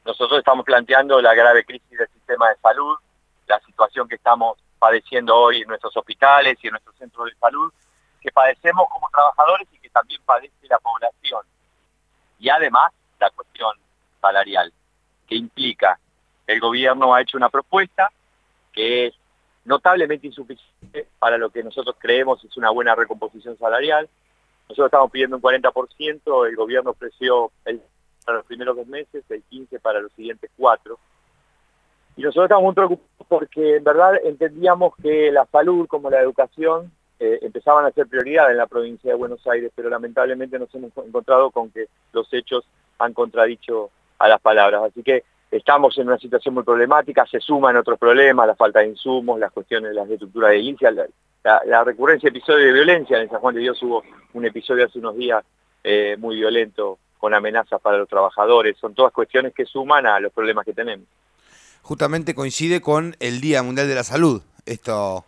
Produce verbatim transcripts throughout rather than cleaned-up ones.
nosotros estamos planteando la grave crisis del sistema de salud, la situación que estamos padeciendo hoy en nuestros hospitales y en nuestros centros de salud, que padecemos como trabajadores y que también padece la población. Y además la cuestión salarial, que implica el gobierno ha hecho una propuesta que es notablemente insuficiente para lo que nosotros creemos es una buena recomposición salarial. Nosotros estamos pidiendo un cuarenta por ciento, el gobierno ofreció el para los primeros dos meses, el quince por ciento para los siguientes cuatro. Y nosotros estamos muy preocupados porque en verdad entendíamos que la salud como la educación eh, empezaban a ser prioridad en la provincia de Buenos Aires, pero lamentablemente nos hemos encontrado con que los hechos han contradicho a las palabras. Así que estamos en una situación muy problemática, se suman otros problemas, la falta de insumos, las cuestiones de las estructuras de edilicia, la, la, la recurrencia de episodios de violencia. En San Juan de Dios hubo un episodio hace unos días eh, muy violento, con amenazas para los trabajadores. Son todas cuestiones que suman a los problemas que tenemos. Justamente coincide con el Día Mundial de la Salud, esto.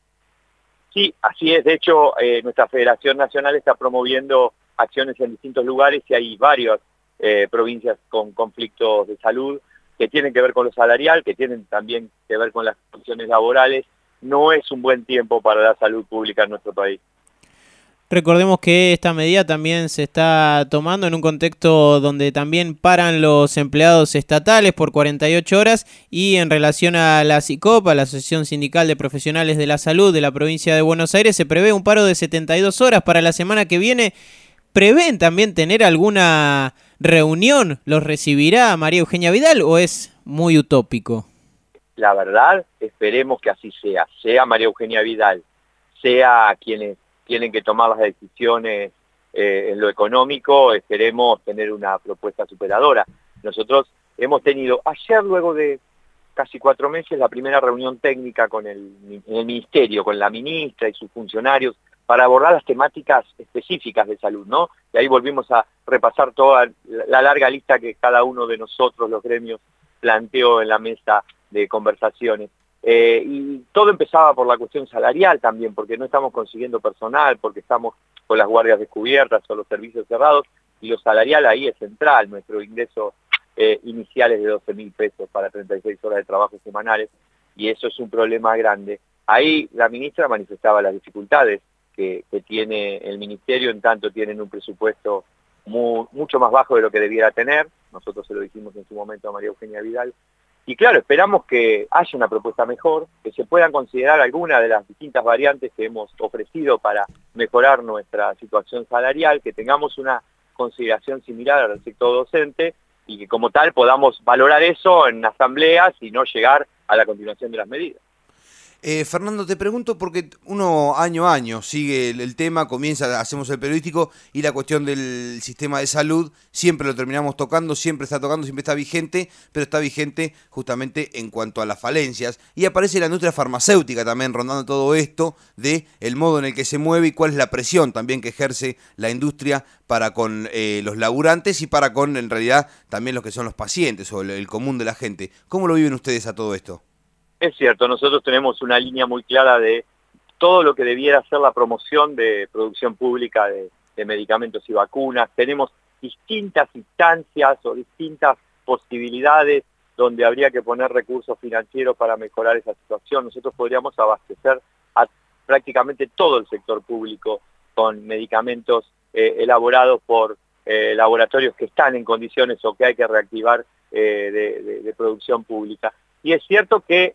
Sí, así es. De hecho, eh, nuestra Federación Nacional está promoviendo acciones en distintos lugares y hay varias eh, provincias con conflictos de salud que tienen que ver con lo salarial, que tienen también que ver con las condiciones laborales. No es un buen tiempo para la salud pública en nuestro país. Recordemos que esta medida también se está tomando en un contexto donde también paran los empleados estatales por cuarenta y ocho horas y en relación a la SICOP, a la Asociación Sindical de Profesionales de la Salud de la provincia de Buenos Aires, se prevé un paro de setenta y dos horas para la semana que viene. ¿Prevén también tener alguna reunión? ¿Los recibirá María Eugenia Vidal o es muy utópico? La verdad, esperemos que así sea. Sea María Eugenia Vidal, sea quienes tienen que tomar las decisiones eh, en lo económico, esperemos tener una propuesta superadora. Nosotros hemos tenido, ayer luego de casi cuatro meses, la primera reunión técnica con el, en el Ministerio, con la ministra y sus funcionarios, para abordar las temáticas específicas de salud, ¿no? Y ahí volvimos a repasar toda la larga lista que cada uno de nosotros, los gremios, planteó en la mesa de conversaciones. Eh, y todo empezaba por la cuestión salarial también, porque no estamos consiguiendo personal, porque estamos con las guardias descubiertas o los servicios cerrados, y lo salarial ahí es central. Nuestro ingreso eh, inicial es de doce mil pesos para treinta y seis horas de trabajo semanales, y eso es un problema grande. Ahí la ministra manifestaba las dificultades que, que tiene el ministerio, en tanto tienen un presupuesto muy, mucho más bajo de lo que debiera tener. Nosotros se lo dijimos en su momento a María Eugenia Vidal. Y claro, esperamos que haya una propuesta mejor, que se puedan considerar algunas de las distintas variantes que hemos ofrecido para mejorar nuestra situación salarial, que tengamos una consideración similar al sector docente y que como tal podamos valorar eso en asambleas y no llegar a la continuación de las medidas. Eh, Fernando, te pregunto porque uno año a año sigue el, el tema, comienza, hacemos el periodístico y la cuestión del sistema de salud siempre lo terminamos tocando, siempre está tocando, siempre está vigente, pero está vigente justamente en cuanto a las falencias. Y aparece la industria farmacéutica también rondando todo esto de el modo en el que se mueve y cuál es la presión también que ejerce la industria para con eh, los laburantes y para con, en realidad, también los que son los pacientes o el, el común de la gente. ¿Cómo lo viven ustedes a todo esto? Es cierto, nosotros tenemos una línea muy clara de todo lo que debiera ser la promoción de producción pública de, de medicamentos y vacunas. Tenemos distintas instancias o distintas posibilidades donde habría que poner recursos financieros para mejorar esa situación. Nosotros podríamos abastecer a prácticamente todo el sector público con medicamentos eh, elaborados por eh, laboratorios que están en condiciones o que hay que reactivar eh, de, de, de producción pública. Y es cierto que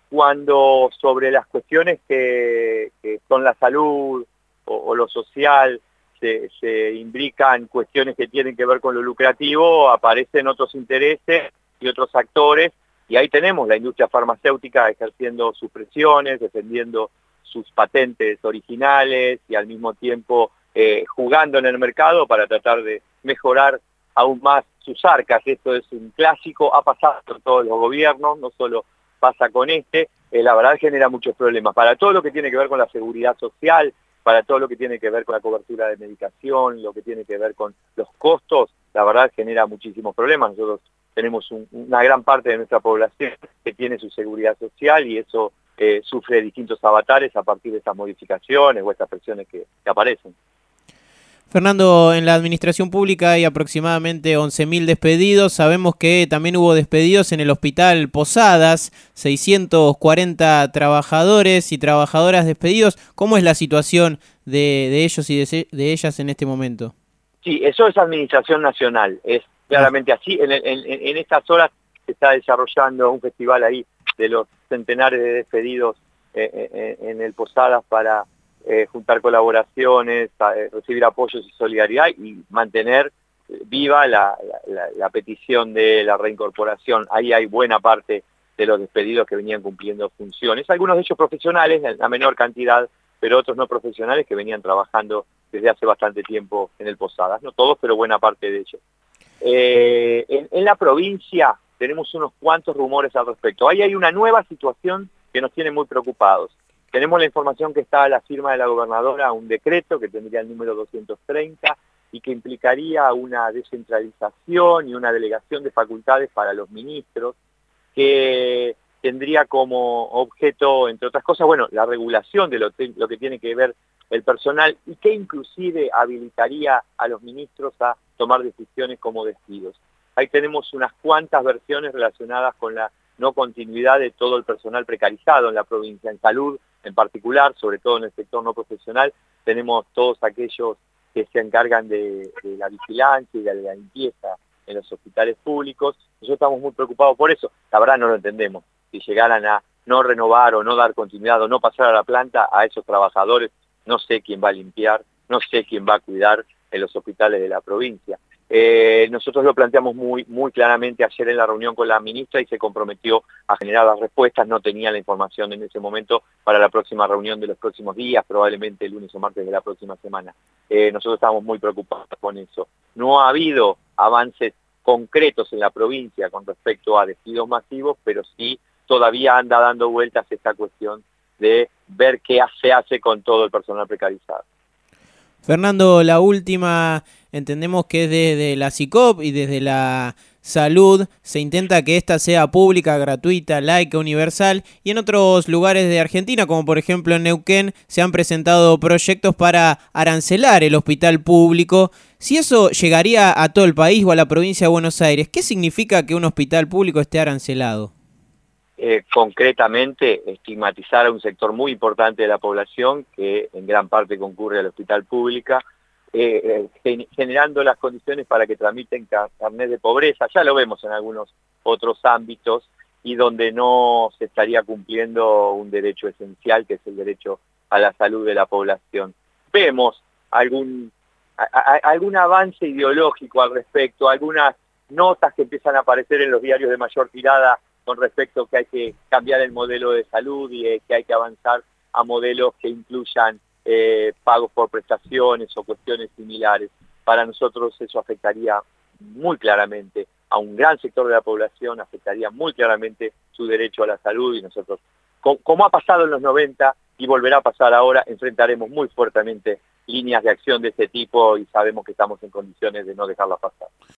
cuando sobre las cuestiones que, que son la salud o, o lo social se, se imbrican cuestiones que tienen que ver con lo lucrativo, aparecen otros intereses y otros actores, y ahí tenemos la industria farmacéutica ejerciendo sus presiones, defendiendo sus patentes originales y al mismo tiempo eh, jugando en el mercado para tratar de mejorar aún más sus arcas. Esto es un clásico, ha pasado en todos los gobiernos, no solo pasa con este, eh, la verdad genera muchos problemas para todo lo que tiene que ver con la seguridad social, para todo lo que tiene que ver con la cobertura de medicación, lo que tiene que ver con los costos, la verdad genera muchísimos problemas. Nosotros tenemos un, una gran parte de nuestra población que tiene su seguridad social y eso eh, sufre distintos avatares a partir de estas modificaciones o estas presiones que, que aparecen. Fernando, en la administración pública hay aproximadamente once mil despedidos. Sabemos que también hubo despedidos en el Hospital Posadas, seiscientos cuarenta trabajadores y trabajadoras despedidos. ¿Cómo es la situación de, de ellos y de, de ellas en este momento? Sí, eso es administración nacional, es claramente así. En, en, en estas horas se está desarrollando un festival ahí de los centenares de despedidos eh, eh, en el Posadas para eh, juntar colaboraciones, a, eh, recibir apoyos y solidaridad y mantener viva la, la, la petición de la reincorporación. Ahí hay buena parte de los despedidos que venían cumpliendo funciones, algunos de ellos profesionales, en la menor cantidad, pero otros no profesionales que venían trabajando desde hace bastante tiempo en el Posadas, no todos, pero buena parte de ellos. Eh, en, en la provincia tenemos unos cuantos rumores al respecto. Ahí hay una nueva situación que nos tiene muy preocupados. Tenemos la información que está a la firma de la gobernadora, un decreto que tendría el número doscientos treinta y que implicaría una descentralización y una delegación de facultades para los ministros, que tendría como objeto, entre otras cosas, bueno, la regulación de lo, lo que tiene que ver el personal y que inclusive habilitaría a los ministros a tomar decisiones como despidos. Ahí tenemos unas cuantas versiones relacionadas con la no continuidad de todo el personal precarizado en la provincia, en salud en particular, sobre todo en el sector no profesional. Tenemos todos aquellos que se encargan de, de la vigilancia y de la limpieza en los hospitales públicos. Nosotros estamos muy preocupados por eso. La verdad no lo entendemos. Si llegaran a no renovar o no dar continuidad o no pasar a la planta a esos trabajadores, no sé quién va a limpiar, no sé quién va a cuidar en los hospitales de la provincia. Eh, nosotros lo planteamos muy, muy claramente ayer en la reunión con la ministra y se comprometió a generar las respuestas. No tenía la información en ese momento para la próxima reunión de los próximos días, probablemente el lunes o martes de la próxima semana. Eh, nosotros estamos muy preocupados con eso. No ha habido avances concretos en la provincia con respecto a despidos masivos, pero sí todavía anda dando vueltas esta cuestión de ver qué se hace con todo el personal precarizado. Fernando, la última, entendemos que desde la SICOP y desde la salud se intenta que esta sea pública, gratuita, laica, universal, y en otros lugares de Argentina, como por ejemplo en Neuquén, se han presentado proyectos para arancelar el hospital público. Si eso llegaría a todo el país o a la provincia de Buenos Aires, ¿qué significa que un hospital público esté arancelado? Eh, concretamente, estigmatizar a un sector muy importante de la población que en gran parte concurre al hospital público, eh, eh, generando las condiciones para que tramiten carnet de pobreza. Ya lo vemos en algunos otros ámbitos y donde no se estaría cumpliendo un derecho esencial, que es el derecho a la salud de la población. Vemos algún, a, a, algún avance ideológico al respecto, algunas notas que empiezan a aparecer en los diarios de mayor tirada con respecto a que hay que cambiar el modelo de salud y eh, que hay que avanzar a modelos que incluyan eh, pagos por prestaciones o cuestiones similares. Para nosotros eso afectaría muy claramente a un gran sector de la población, afectaría muy claramente su derecho a la salud y nosotros, como, como ha pasado en los noventa y volverá a pasar ahora, enfrentaremos muy fuertemente líneas de acción de este tipo y sabemos que estamos en condiciones de no dejarla pasar.